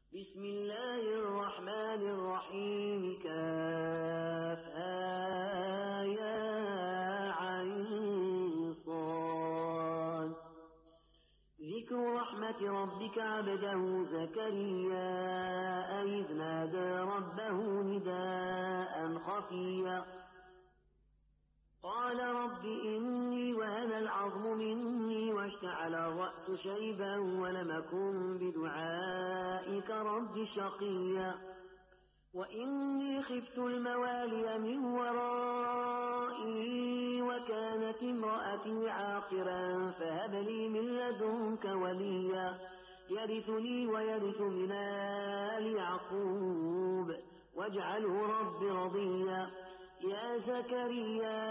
بسم الله الرحمن الرحيم كافها يا عين صاد. ذكر رحمة ربك عبده زكريا إذ نادى ربه نداء خفيا قال رب إني وهن العظم مني واشتعل الرأس شيبا ولم أكن بدعائك رب شقيا وإني خفت الموالي من ورائي وكانت امرأتي عاقرا فهب لي من لدنك وليا يرثني ويرث من آل يعقوب واجعله رب رضيا يا زكريا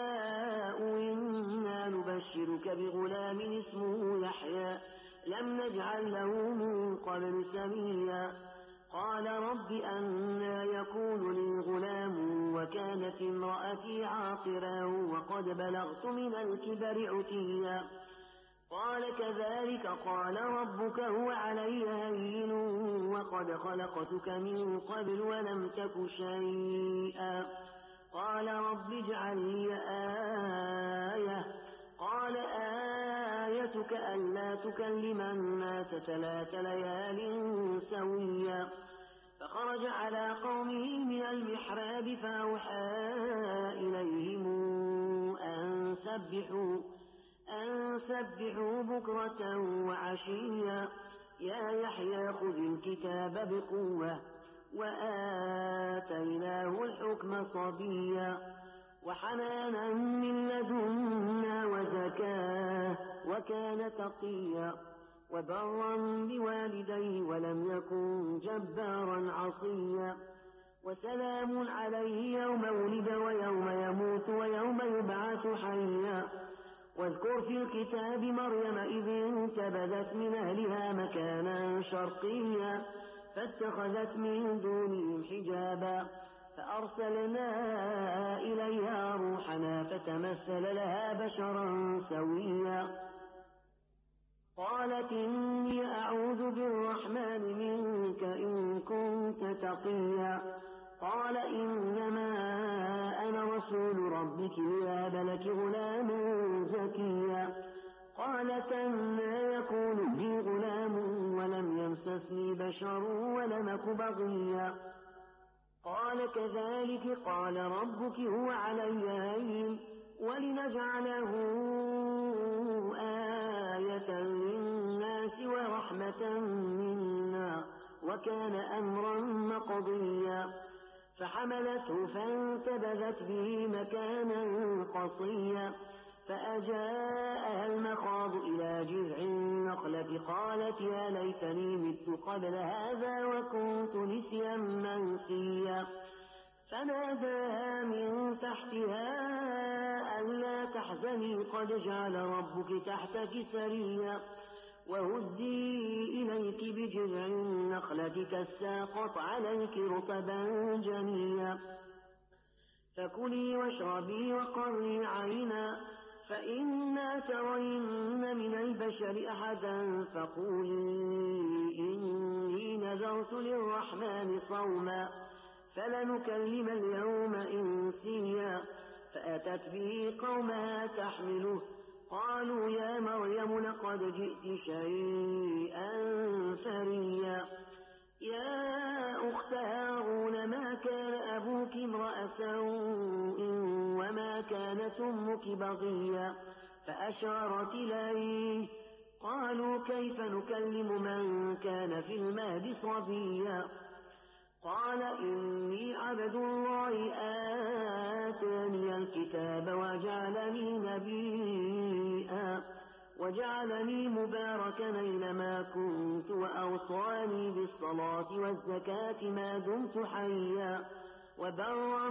إنا نبشرك بغلام اسمه يحيى لم نجعل له من قبل سميا قال رب أنى يكون لي غلام وكانت امرأتي عاقرا وقد بلغت من الكبر عتيا قال كذلك قال ربك هو علي هين وقد خلقتك من قبل ولم تك شيئا قال رب اجعل لي آية قال آيتك ألا تكلم الناس 3 ليال سويا فخرج على قومه من المحراب فأوحى إليهم أن سبحوا بكرة وعشيا يا يحيى خذ الكتاب بقوة وآتيناه الحكم صبيا وحنانا من لدنا وزكاة وكان تقيا وبرا بوالديه ولم يكن جبارا عصيا وسلام عليه يوم ولد ويوم يموت ويوم يبعث حيا واذكر في الكتاب مريم إذ انتبذت من أهلها مكانا شرقيا فاتخذت من دونهم حجابا فأرسلنا إليها روحنا فتمثل لها بشرا سويا قالت إني أعوذ بالرحمن منك إن كنت تقيا قال إنما أنا رسول ربك ليهب لك غلاما زكيا قالت أنى يكون لي غلام ولم يمسسني بشر ولم أك بغيا قال كذلك قال ربك هو علي هين ولنجعله آية للناس ورحمة منا وكان أمرا مقضيا فحملته فانتبذت به مكانا قصيا فأجاءها المخاض إلى جذع النخلة قالت يا ليتني مت قبل هذا وكنت نسيا منسيا فناداها من تحتها ألا تحزني قد جعل ربك تحتك سريا وهزي إليك بجذع النخلة تساقط عليك رطبا جنيا فكلي واشربي وقري عينا فإما ترين من البشر أحدا فقولي إني نذرت للرحمن صوما فلنكلم اليوم إنسيا فأتت به قومها تحمله قالوا يا مريم لقد جئت شيئا فريا يا أخت هارون ما كان أبوك امرأ سوء وما كانت أمك بغيا فأشارت إليه قالوا كيف نكلم من كان في المهد صبيا قال إني عبد الله آتاني الكتاب وجعلني نبيا وجعلني مباركا أينما كنت وأوصاني بالصلاة والزكاة ما دمت حيا وبرا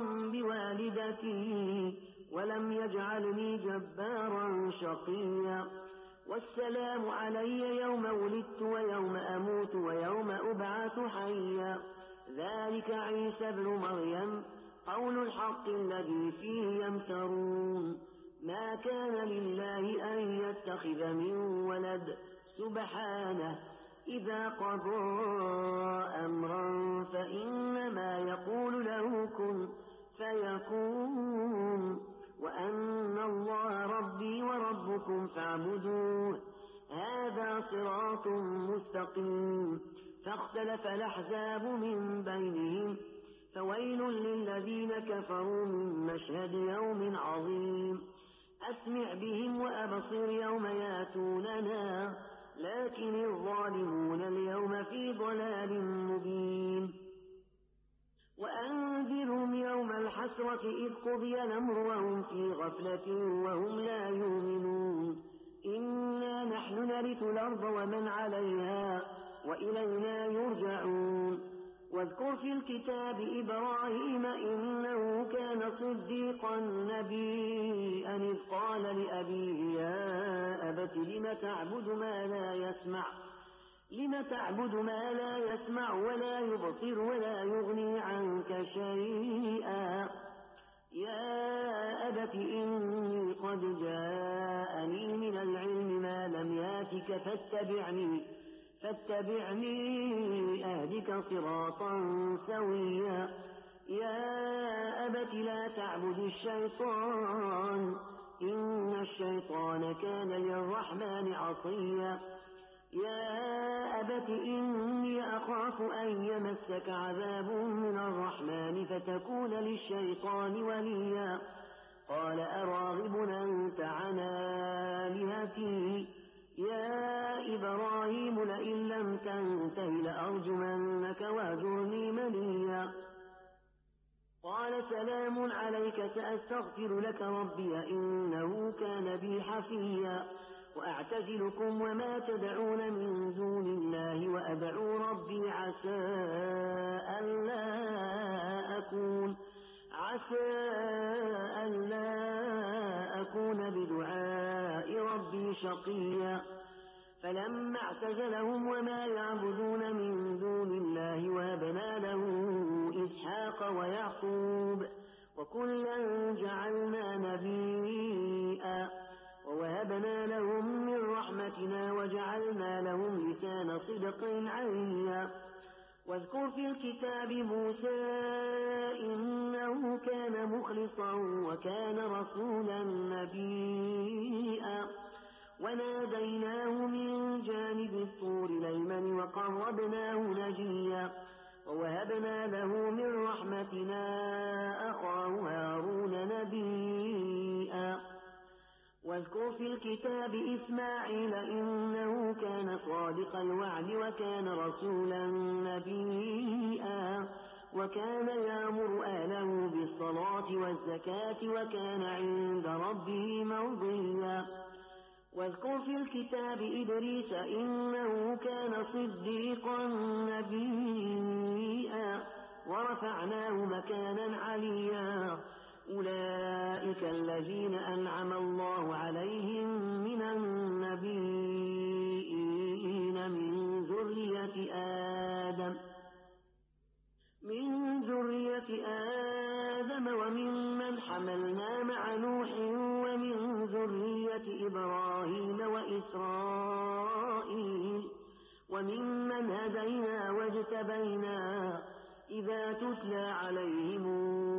بوالدتي ولم يجعلني جبارا شقيا والسلام علي يوم ولدت ويوم أموت ويوم أبعث حيا ذلك عيسى ابن مريم قول الحق الذي فيه يمترون ما كان لله أن يتخذ من ولد سبحانه إذا قضى أمرا فإنما يقول له كن فيكون وأن الله ربي وربكم فاعبدوه هذا صراط مستقيم فاختلف الأحزاب من بينهم فويل للذين كفروا من مشهد يوم عظيم أسمع بهم وأبصر يوم ياتوننا لكن الظالمون اليوم في ضلال مبين وأنذرهم يوم الحسرة إذ قضي الأمر وهم في غفلة وهم لا يؤمنون إنا نحن نرث الأرض ومن عليها وإلينا يرجعون واذكر في الكتاب إبراهيم إنه كان صديقا نبيا إذ قال لأبيه يا أبت لم تعبد ما لا يسمع ولا يبصر ولا يغني عنك شيئا يا أبت إني قد جاءني من العلم ما لم ياتك فاتبعني أهدك صراطا سويا يا أبت لا تعبد الشيطان إن الشيطان كان للرحمن عصيا يا أبت إني أخاف أن يمسك عذاب من الرحمن فتكون للشيطان وليا قال أراغب أنت عن آلهتي يا إبراهيم لئن لم تنته لأرجمنك واهجرني مليا قال سلام عليك سأستغفر لك ربي إنه كان بي حفيا وأعتزلكم وما تدعون من دون الله وأدعو ربي عسى ألا أكون بدعاء ربي شقيا فلما اعتزلهم وما يعبدون من دون الله وهبنا له إسحاق ويعقوب وكلا جعلنا نبيا ووهبنا لهم من رحمتنا وجعلنا لهم لسان صدق عليا واذكر في الكتاب موسى إنه كان مخلصا وكان رسولا نبيا وناديناه من جانب الطور الأيمن وقربناه نجيا ووهبنا له من رحمتنا أخاه هارون نبيا واذكر في الكتاب إسماعيل إنه كان صادق الوعد وكان رسولا نبيا وكان يأمر أهله بالصلاة والزكاة وكان عند ربه مرضيا واذكر في الكتاب إدريس إنه كان صديقا نبيا ورفعناه مكانا عليا أولئك الذين أنعم الله عليهم من النبيين من ذرية آدم وممن حملنا مع نوح ومن ذرية إبراهيم وإسرائيل وممن هدينا واجتبينا إذا تتلى عليهم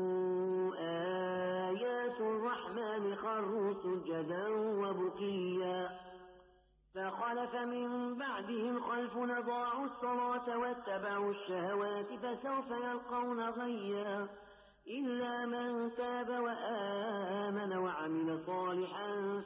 آيات الرحمن خروا سجدا وبكيا فخلف من بعدهم خلف أضاعوا الصلاة واتبعوا الشهوات فسوف يلقون غيا إلا من تاب وآمن وعمل صالحا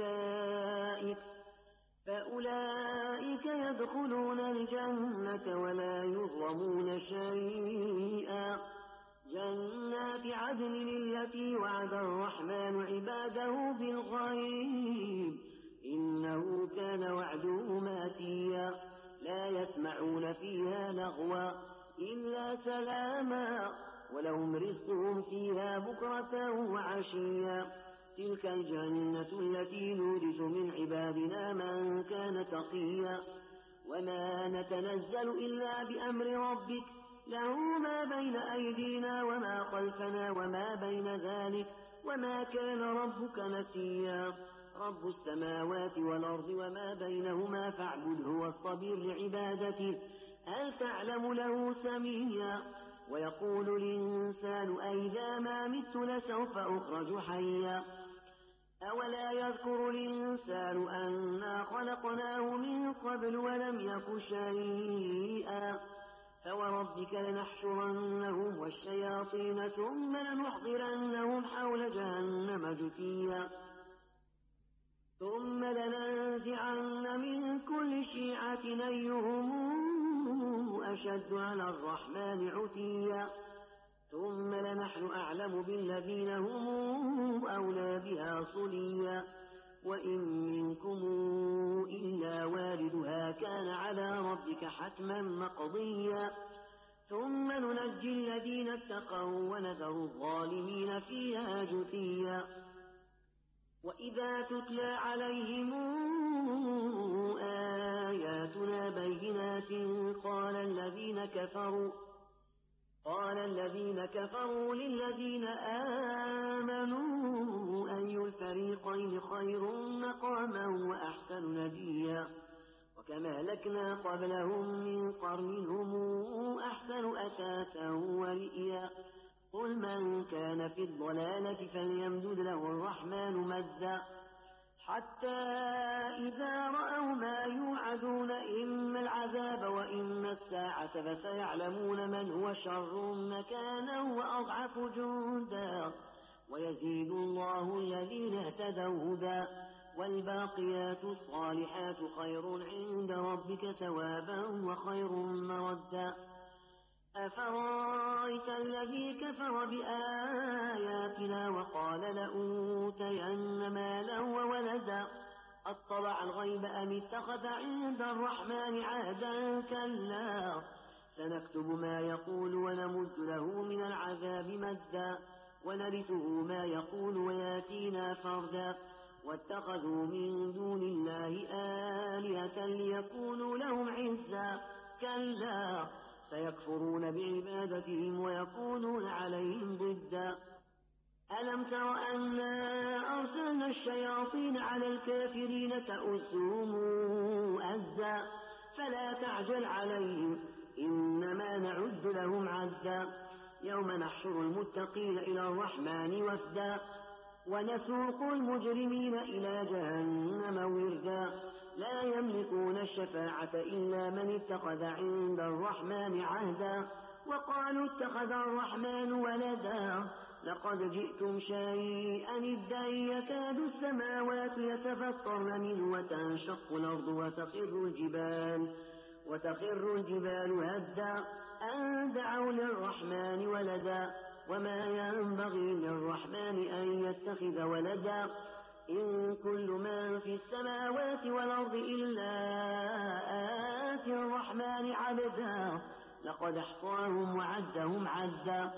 فأولئك يدخلون الجنة ولا يظلمون شيئا جنات عدن التي وعد الرحمن عباده بالغيب إنه كان وعده ماتيا لا يسمعون فيها لغوا إلا سلاما ولهم رزقهم فيها بكرة وعشيا تلك الجنة التي نورث من عبادنا من كان تقيا وما نتنزل إلا بأمر ربك له ما بين أيدينا وما خلفنا وما بين ذلك وما كان ربك نسيا رب السماوات والأرض وما بينهما فاعبده واصطبر لعبادته هل تعلم له سميا ويقول الإنسان أئذا ما مت لسوف أخرج حيا أولا يذكر الإنسان أنا خلقناه من قبل ولم يك شيئا فوربك لنحشرنهم والشياطين ثم لنحضرنهم حول جهنم جثيا ثم لننزعن من كل شيعة أيهم أشد على الرحمن عتيا ثم لنحن أعلم بالذين هم أولى بها صليا وإن منكم إلا واردها كان على ربك حتما مقضيا ثم ننجي الذين اتقوا ونذر الظالمين فيها جثيا وإذا تتلى عليهم آياتنا بينات قال الذين كفروا للذين آمنوا أي الفريقين خير مقاما وأحسن نديا وكما لكنا قبلهم من قرن هم أحسن أثاثا ورئيا قل من كان في الضلالة فليمدد له الرحمن مدا حتى إذا رأوا ما يوعدون إما العذاب وإما الساعة فسيعلمون من هو شر مكانا وأضعف جندا ويزيد الله الذين اهتدوا هدى والباقيات الصالحات خير عند ربك ثوابا وخير مردا أفرأيت الذي كفر بآياتنا وقال لأوتين مالا وولدا أطلع الغيب أم اتخذ عند الرحمن عهدا كلا سنكتب ما يقول ونمد له من العذاب مدا ونرثه ما يقول وياتينا فردا واتخذوا من دون الله آلهة ليكونوا لهم عزا كلا سيكفرون بعبادتهم ويكونون عليهم ضدا ألم تر أنا أرسلنا الشياطين على الكافرين تؤزهم أزا فلا تعجل عليهم إنما نعد لهم عدا يوم نحشر المتقين إلى الرحمن وفدا ونسوق المجرمين إلى جهنم وردا لا يملكون الشفاعة إلا من اتخذ عند الرحمن عهدا وقالوا اتخذ الرحمن ولدا لقد جئتم شيئا إدا يكاد السماوات يتفطرن منه وتنشق الأرض وتخر الجبال هدا أن دعوا للرحمن ولدا وما ينبغي للرحمن أن يتخذ ولدا إن كل من في السماوات والأرض إلا آتي الرحمن عبدا لقد احصاهم وعدهم عدا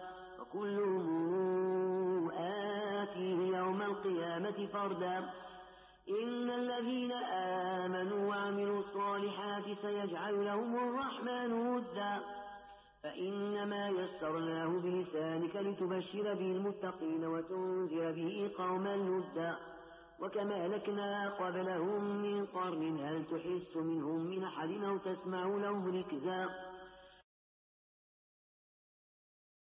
وكلهم آتيه يوم القيامة فردا إن الذين آمنوا وعملوا الصالحات سيجعل لهم الرحمن ودا فإنما يسرناه بلسانك لتبشر به المتقين وتنذر به قوما لدا وكما لكنا قبلهم من قرن هل تحس منهم من أحد أو تسمع لهم ركزا